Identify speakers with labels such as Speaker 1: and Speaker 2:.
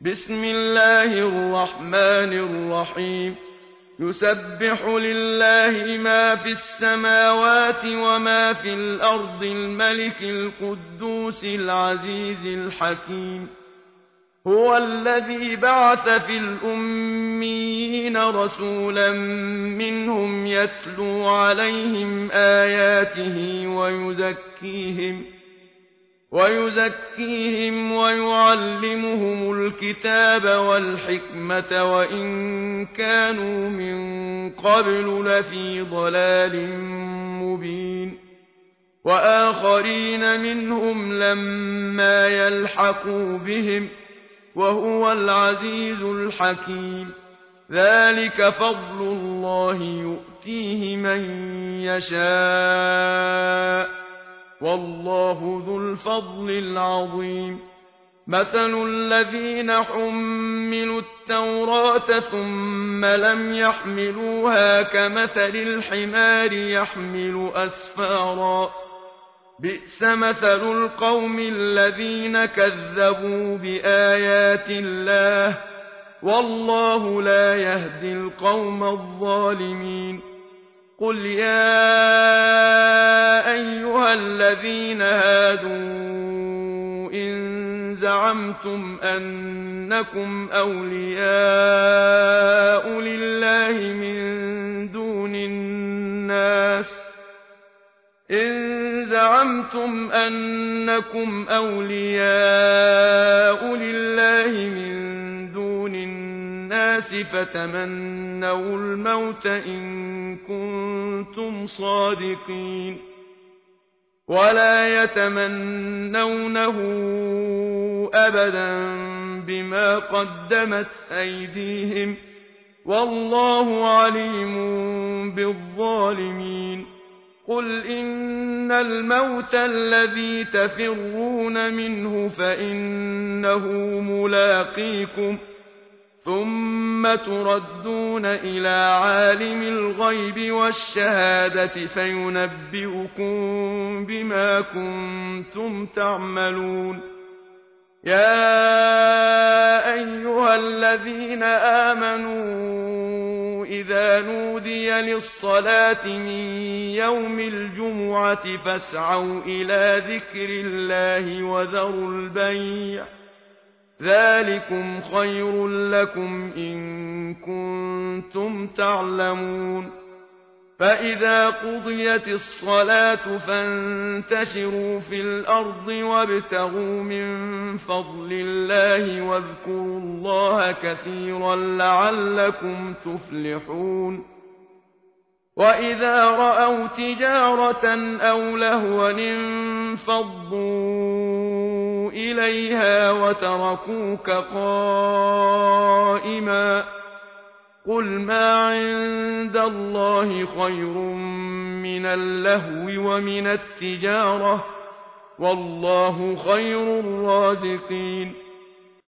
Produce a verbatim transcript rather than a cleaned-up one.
Speaker 1: بسم الله الرحمن الرحيم يسبح لله ما في السماوات وما في الأرض الملك القدوس العزيز الحكيم هو الذي بعث في الأميين رسولا منهم يتلو عليهم آياته ويزكيهم ويزكيهم ويعلمهم الكتاب والحكمة وإن كانوا من قبل لفي ضلال مبين وآخرين منهم لما يلحقوا بهم وهو العزيز الحكيم ذلك فضل الله يؤتيه من يشاء والله ذو الفضل العظيم مثل الذين حملوا التوراة ثم لم يحملوها كمثل الحمار يحمل أسفارا بئس مثل القوم الذين كذبوا بآيات الله والله لا يهدي القوم الظالمين قل يا أيها الذين هادوا إن زعمتم أنكم أولياء لله من دون الناس إن زعمتم أنكم أولياء لله من دون الناس فتمنوا الموت إن كنتم صادقين ولا يتمنونه أبدا بما قدمت أيديهم والله عليم بالظالمين قل إن الموت الذي تفرون منه فإنه ملاقيكم ثم تردون إلى عالم الغيب والشهادة فينبئكم بما كنتم تعملون يا أيها الذين آمنوا إذا نودي للصلاة من يوم الجمعة فاسعوا إلى ذكر الله وذروا البيع ذلكم خير لكم إن كنتم تعلمون فإذا قضيت الصلاة فانتشروا في الأرض وابتغوا من فضل الله واذكروا الله كثيرا لعلكم تفلحون وإذا رأوا تجارة أو لهوا انفضوا إليها وتركوك قائما قل ما عند الله خير من اللهو ومن التجارة والله خير الرازقين